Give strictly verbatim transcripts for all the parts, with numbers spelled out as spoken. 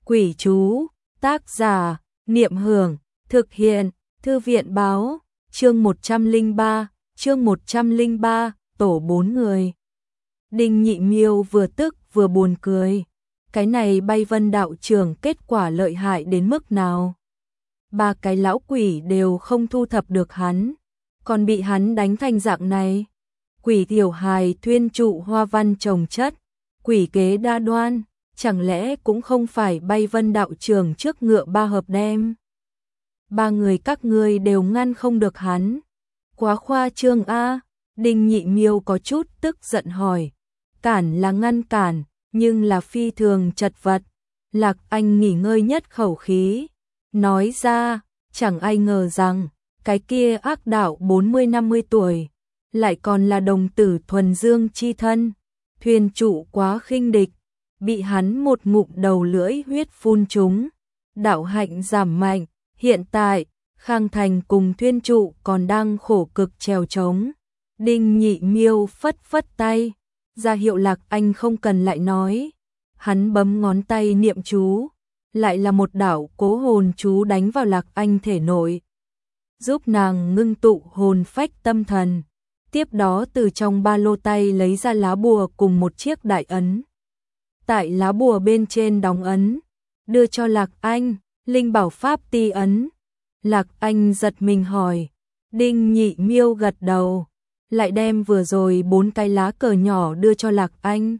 Quỷ chú, tác giả, Niệm Hưởng, thực hiện, Thư viện báo, chương một trăm lẻ ba, chương một trăm lẻ ba, tổ bốn người. Đinh Nhị Miêu vừa tức vừa buồn cười. Cái này Bay Vân đạo trưởng kết quả lợi hại đến mức nào? Ba cái lão quỷ đều không thu thập được hắn, còn bị hắn đánh thành dạng này. Quỷ tiểu hài thuyên trụ hoa văn trồng chất, quỷ kế đa đoan, chẳng lẽ cũng không phải Bay Vân đạo trưởng trước ngựa ba hợp đem? Ba người các ngươi đều ngăn không được hắn. Quá khoa trương a. Đinh Nhị Miêu có chút tức giận hỏi. Cản là ngăn cản, nhưng là phi thường chật vật. Lạc Anh nghỉ ngơi nhất khẩu khí, nói ra, chẳng ai ngờ rằng, cái kia ác đạo bốn mươi năm mươi tuổi, lại còn là đồng tử thuần dương chi thân. Thuyền trụ quá khinh địch, bị hắn một ngụm đầu lưỡi huyết phun trúng, đạo hạnh giảm mạnh. Hiện tại, Khang Thành cùng Thuyên Trụ còn đang khổ cực trèo trống. Đinh Nhị Miêu phất phất tay, ra hiệu Lạc Anh không cần lại nói. Hắn bấm ngón tay niệm chú, lại là một đạo cố hồn chú đánh vào Lạc Anh thể nội, giúp nàng ngưng tụ hồn phách tâm thần. Tiếp đó từ trong ba lô tay lấy ra lá bùa cùng một chiếc đại ấn. Tại lá bùa bên trên đóng ấn, đưa cho Lạc Anh. Linh bảo pháp ti ấn. Lạc Anh giật mình hỏi. Đinh Nhị Miêu gật đầu, lại đem vừa rồi bốn cái lá cờ nhỏ đưa cho Lạc Anh.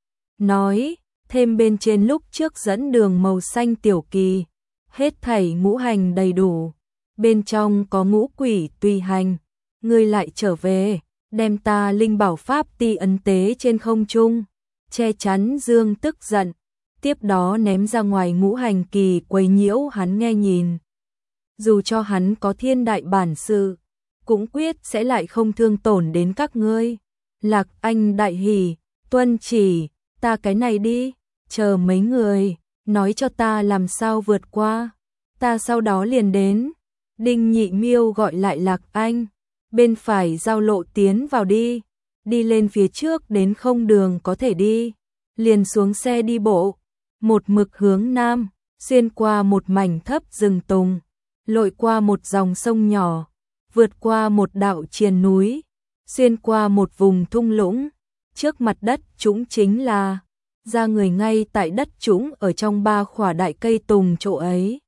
Nói, thêm bên trên lúc trước dẫn đường màu xanh tiểu kỳ, hết thảy ngũ hành đầy đủ. Bên trong có ngũ quỷ tùy hành. Ngươi lại trở về, đem ta linh bảo pháp ti ấn tế trên không trung, che chắn Dương tức giận. Tiếp đó ném ra ngoài ngũ hành kỳ quấy nhiễu hắn nghe nhìn. Dù cho hắn có thiên đại bản sự, cũng quyết sẽ lại không thương tổn đến các ngươi. Lạc Anh đại hỉ, tuân chỉ, ta cái này đi, chờ mấy người, nói cho ta làm sao vượt qua, ta sau đó liền đến. Đinh Nhị Miêu gọi lại Lạc Anh, bên phải giao lộ tiến vào đi, đi lên phía trước đến không đường có thể đi, liền xuống xe đi bộ. Một mực hướng nam, xuyên qua một mảnh thấp rừng tùng, lội qua một dòng sông nhỏ, vượt qua một đạo triền núi, xuyên qua một vùng thung lũng. Trước mặt đất trũng chính là, ra người ngay tại đất trũng ở trong ba khỏa đại cây tùng chỗ ấy.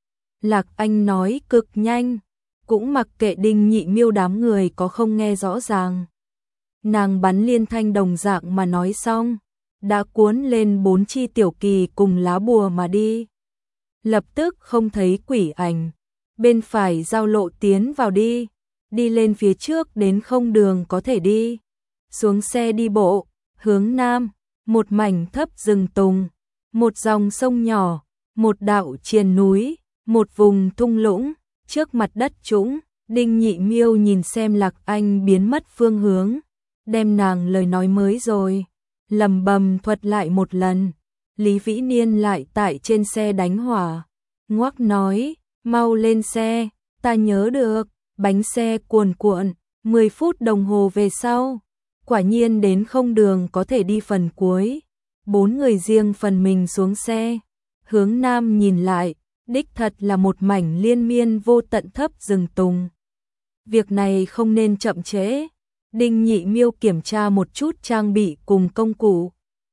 Lạc Anh nói cực nhanh, cũng mặc kệ Đinh Nhị Miêu đám người có không nghe rõ ràng. Nàng bắn liên thanh đồng dạng mà nói xong, đã cuốn lên bốn chi tiểu kỳ cùng lá bùa mà đi. Lập tức không thấy quỷ ảnh, bên phải giao lộ tiến vào đi, đi lên phía trước đến không đường có thể đi. Xuống xe đi bộ, hướng nam, một mảnh thấp rừng tùng, một dòng sông nhỏ, một đạo triền núi, một vùng thung lũng, trước mặt đất trũng. Đinh Nhị Miêu nhìn xem Lạc Anh biến mất phương hướng, đem nàng lời nói mới rồi lầm bầm thuật lại một lần. Lý Vĩ Niên lại tại trên xe đánh hỏa, ngoắc nói, mau lên xe, ta nhớ được. Bánh xe cuồn cuộn, mười phút đồng hồ về sau, quả nhiên đến không đường có thể đi phần cuối. Bốn người riêng phần mình xuống xe, hướng nam nhìn lại, đích thật là một mảnh liên miên vô tận thấp rừng tùng. Việc này không nên chậm trễ. Đinh Nhị Miêu kiểm tra một chút trang bị cùng công cụ,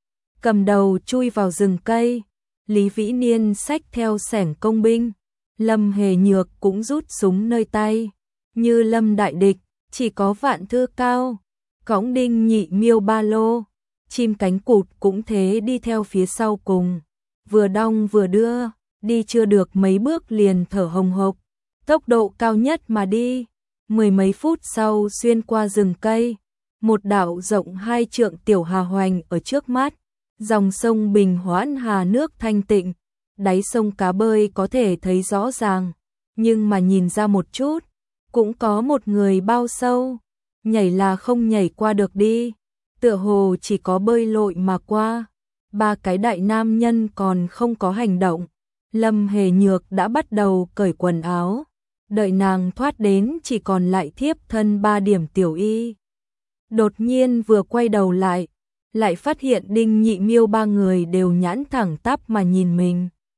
cầm đầu chui vào rừng cây. Lý Vĩ Niên xách theo xẻng công binh, Lâm Hề Nhược cũng rút súng nơi tay. Như lâm đại địch, chỉ có Vạn Thư Cao cõng Đinh Nhị Miêu ba lô, chim cánh cụt cũng thế đi theo phía sau cùng, vừa đong vừa đưa, đi chưa được mấy bước liền thở hồng hộc, tốc độ cao nhất mà đi. Mười mấy phút sau xuyên qua rừng cây, một đảo rộng hai trượng tiểu hà hoành ở trước mắt, dòng sông bình hoãn hà nước thanh tịnh, đáy sông cá bơi có thể thấy rõ ràng, nhưng mà nhìn ra một chút, cũng có một người bao sâu, nhảy là không nhảy qua được đi, tựa hồ chỉ có bơi lội mà qua. Ba cái đại nam nhân còn không có hành động, Lâm Hề Nhược đã bắt đầu cởi quần áo. Đợi nàng thoát đến chỉ còn lại thiếp thân ba điểm tiểu y. Đột nhiên vừa quay đầu lại, lại phát hiện Đinh Nhị Miêu ba người đều nhãn thẳng tắp mà nhìn mình.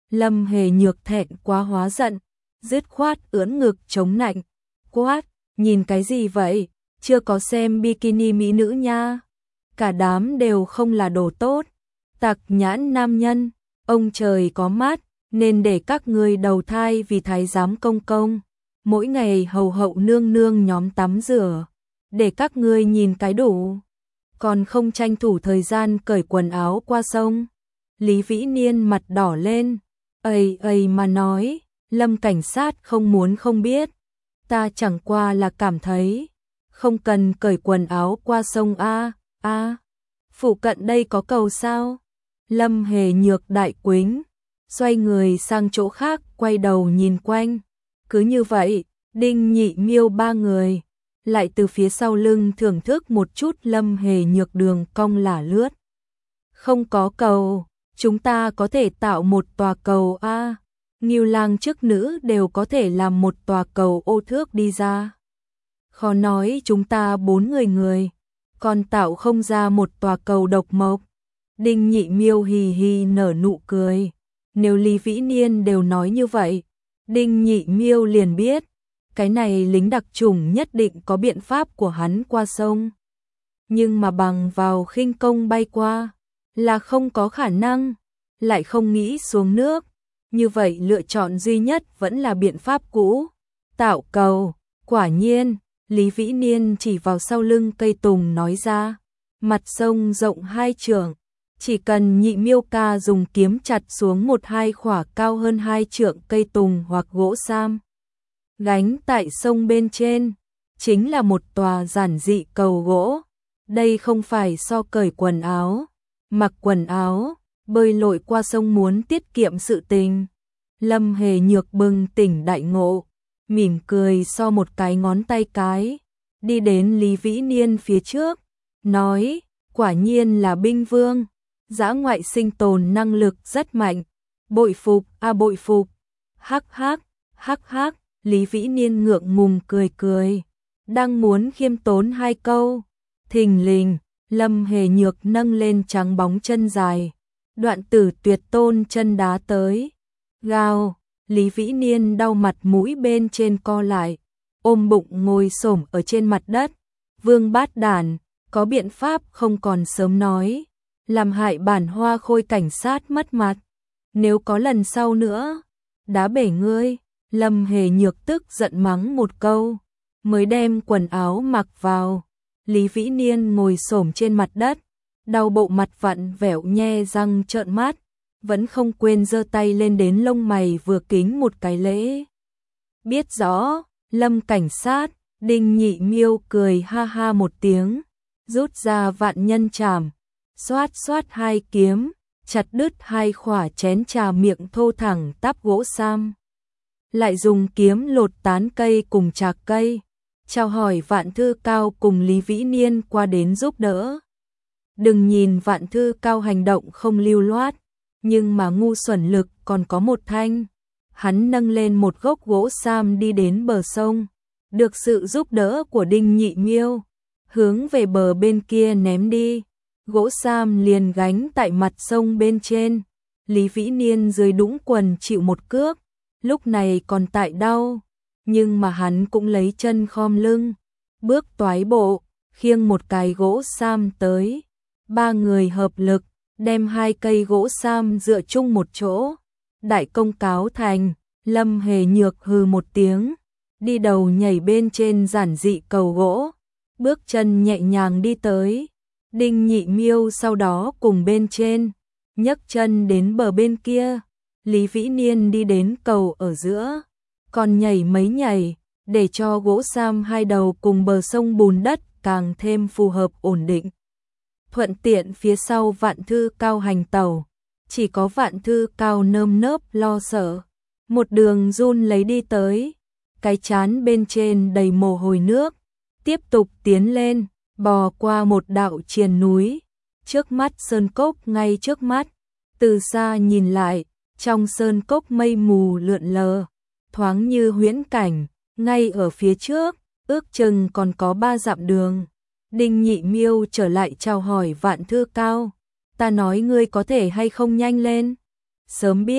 Lâm Hề Nhược thẹn quá hóa giận, dứt khoát ưỡn ngực chống nạnh, quát, nhìn cái gì vậy, chưa có xem bikini mỹ nữ nha. Cả đám đều không là đồ tốt, tặc nhãn nam nhân, ông trời có mắt, nên để các ngươi đầu thai vì thái giám công công, mỗi ngày hầu hậu nương nương nhóm tắm rửa, để các ngươi nhìn cái đủ, còn không tranh thủ thời gian cởi quần áo qua sông. Lý Vĩ Niên mặt đỏ lên, ây ây mà nói, Lâm cảnh sát không muốn không biết, ta chẳng qua là cảm thấy, không cần cởi quần áo qua sông a a. Phụ cận đây có cầu sao? Lâm Hề Nhược đại quính, xoay người sang chỗ khác, quay đầu nhìn quanh. Cứ như vậy, Đinh Nhị Miêu ba người lại từ phía sau lưng thưởng thức một chút Lâm Hề Nhược đường cong lả lướt. Không có cầu, chúng ta có thể tạo một tòa cầu a. Ngưu Lang chức nữ đều có thể làm một tòa cầu ô thước đi ra. Khó nói chúng ta bốn người người, còn tạo không ra một tòa cầu độc mộc. Đinh Nhị Miêu hì hì nở nụ cười. Nếu Lý Vĩ Niên đều nói như vậy, Đinh Nhị Miêu liền biết, cái này lính đặc chủng nhất định có biện pháp của hắn qua sông. Nhưng mà bằng vào khinh công bay qua, là không có khả năng, lại không nghĩ xuống nước. Như vậy lựa chọn duy nhất vẫn là biện pháp cũ, tạo cầu. Quả nhiên, Lý Vĩ Niên chỉ vào sau lưng cây tùng nói ra, mặt sông rộng hai trượng, chỉ cần Nhị Miêu ca dùng kiếm chặt xuống một hai khỏa cao hơn hai trượng cây tùng hoặc gỗ sam, gánh tại sông bên trên, chính là một tòa giản dị cầu gỗ. Đây không phải so cởi quần áo, mặc quần áo, bơi lội qua sông muốn tiết kiệm sự tình. Lâm Hề Nhược bừng tỉnh đại ngộ, mỉm cười so một cái ngón tay cái, đi đến Lý Vĩ Niên phía trước, nói, quả nhiên là binh vương, dã ngoại sinh tồn năng lực rất mạnh, bội phục a à, bội phục. Hắc hắc, hắc hắc, Lý Vĩ Niên ngượng ngùng cười cười, đang muốn khiêm tốn hai câu, thình lình, Lâm Hề Nhược nâng lên trắng bóng chân dài, Đoạn Tử Tuyệt tôn chân đá tới. Gào, Lý Vĩ Niên đau mặt mũi bên trên co lại, ôm bụng ngồi xổm ở trên mặt đất. Vương bát đản, có biện pháp không còn sớm nói, làm hại bản Hoa Khôi cảnh sát mất mặt. Nếu có lần sau nữa, đá bể ngươi. Lâm Hề Nhược tức giận mắng một câu, mới đem quần áo mặc vào. Lý Vĩ Niên ngồi xổm trên mặt đất, đau bộ mặt vặn vẹo nhe răng trợn mắt, vẫn không quên giơ tay lên đến lông mày vừa kính một cái lễ. Biết rõ, Lâm cảnh sát, Đinh Nhị Miêu cười ha ha một tiếng, rút ra vạn nhân trảm, xoát xoát hai kiếm, chặt đứt hai khỏa chén trà miệng thô thẳng tắp gỗ sam. Lại dùng kiếm lột tán cây cùng chạc cây, chào hỏi Vạn Thư Cao cùng Lý Vĩ Niên qua đến giúp đỡ. Đừng nhìn Vạn Thư Cao hành động không lưu loát, nhưng mà ngu xuẩn lực còn có một thanh. Hắn nâng lên một gốc gỗ sam đi đến bờ sông, được sự giúp đỡ của Đinh Nhị Miêu, hướng về bờ bên kia ném đi. Gỗ sam liền gánh tại mặt sông bên trên. Lý Vĩ Niên dưới đũng quần chịu một cước, lúc này còn tại đau, nhưng mà hắn cũng lấy chân khom lưng, bước toái bộ, khiêng một cái gỗ sam tới. Ba người hợp lực, đem hai cây gỗ sam dựa chung một chỗ. Đại công cáo thành, Lâm Hề Nhược hừ một tiếng, đi đầu nhảy bên trên giản dị cầu gỗ, bước chân nhẹ nhàng đi tới. Đinh Nhị Miêu sau đó cùng bên trên, nhấc chân đến bờ bên kia. Lý Vĩ Niên đi đến cầu ở giữa, còn nhảy mấy nhảy, để cho gỗ sam hai đầu cùng bờ sông bùn đất càng thêm phù hợp ổn định. Thuận tiện phía sau Vạn Thư Cao hành tàu, chỉ có Vạn Thư Cao nơm nớp lo sợ, một đường run lấy đi tới, cái trán bên trên đầy mồ hôi nước, tiếp tục tiến lên, bò qua một đạo triền núi, trước mắt sơn cốc ngay trước mắt, từ xa nhìn lại, trong sơn cốc mây mù lượn lờ, thoáng như huyễn cảnh, ngay ở phía trước, ước chừng còn có ba dặm đường. Đinh Nhị Miêu trở lại chào hỏi Vạn Thư Cao, ta nói ngươi có thể hay không nhanh lên, sớm biết,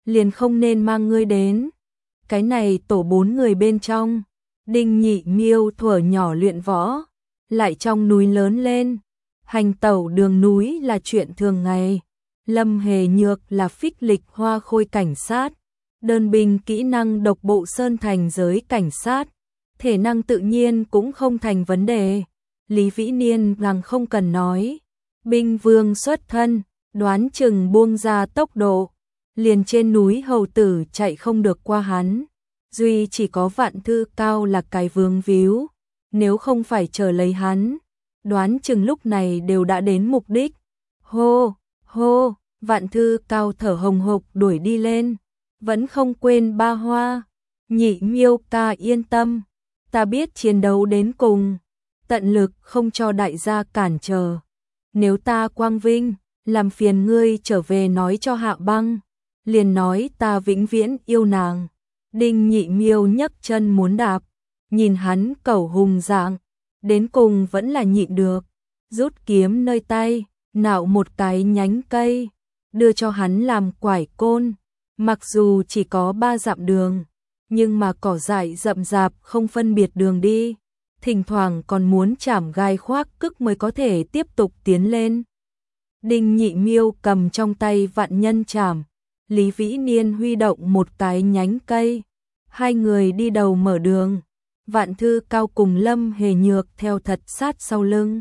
liền không nên mang ngươi đến. Cái này tổ bốn người bên trong, Đinh Nhị Miêu thuở nhỏ luyện võ, lại trong núi lớn lên, hành tẩu đường núi là chuyện thường ngày. Lâm Hề Nhược là phích lịch hoa khôi cảnh sát, đơn binh kỹ năng độc bộ sơn thành giới cảnh sát, thể năng tự nhiên cũng không thành vấn đề. Lý Vĩ Niên rằng không cần nói, binh vương xuất thân, đoán chừng buông ra tốc độ, liền trên núi hầu tử chạy không được qua hắn. Duy chỉ có Vạn Thư Cao là cái vướng víu, nếu không phải chờ lấy hắn, đoán chừng lúc này đều đã đến mục đích. Hô, hô, Vạn Thư Cao thở hồng hộc đuổi đi lên, vẫn không quên Ba Hoa. Nhị Miêu ca yên tâm, ta biết chiến đấu đến cùng, tận lực không cho đại gia cản trở. Nếu ta quang vinh, làm phiền ngươi trở về nói cho Hạ Băng, liền nói ta vĩnh viễn yêu nàng. Đinh Nhị Miêu nhấc chân muốn đạp, nhìn hắn cẩu hùng dạng, đến cùng vẫn là nhịn được, rút kiếm nơi tay, nạo một cái nhánh cây, đưa cho hắn làm quải côn. Mặc dù chỉ có ba dặm đường, nhưng mà cỏ dại rậm rạp không phân biệt đường đi, thỉnh thoảng còn muốn chảm gai khoác cức mới có thể tiếp tục tiến lên. Đinh Nhị Miêu cầm trong tay vạn nhân chảm, Lý Vĩ Niên huy động một cái nhánh cây, hai người đi đầu mở đường. Vạn Thư Cao cùng Lâm Hề Nhược theo thật sát sau lưng.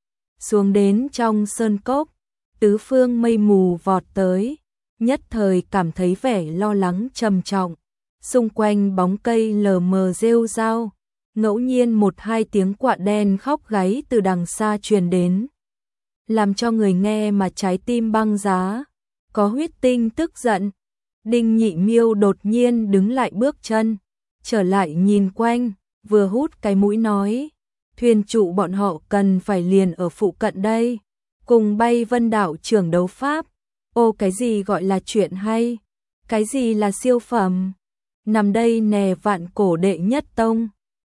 Xuống đến trong sơn cốc, tứ phương mây mù vọt tới, nhất thời cảm thấy vẻ lo lắng trầm trọng. Xung quanh bóng cây lờ mờ rêu rao, ngẫu nhiên một hai tiếng quạ đen khóc gáy từ đằng xa truyền đến, làm cho người nghe mà trái tim băng giá. Có huyết tinh tức giận, Đinh Nhị Miêu đột nhiên đứng lại bước chân, trở lại nhìn quanh, vừa hút cái mũi nói, thuyền trụ bọn họ cần phải liền ở phụ cận đây, cùng Bay Vân đạo trưởng đấu pháp. Ô, cái gì gọi là chuyện hay, cái gì là siêu phẩm, nằm đây nè, vạn cổ đệ nhất tông.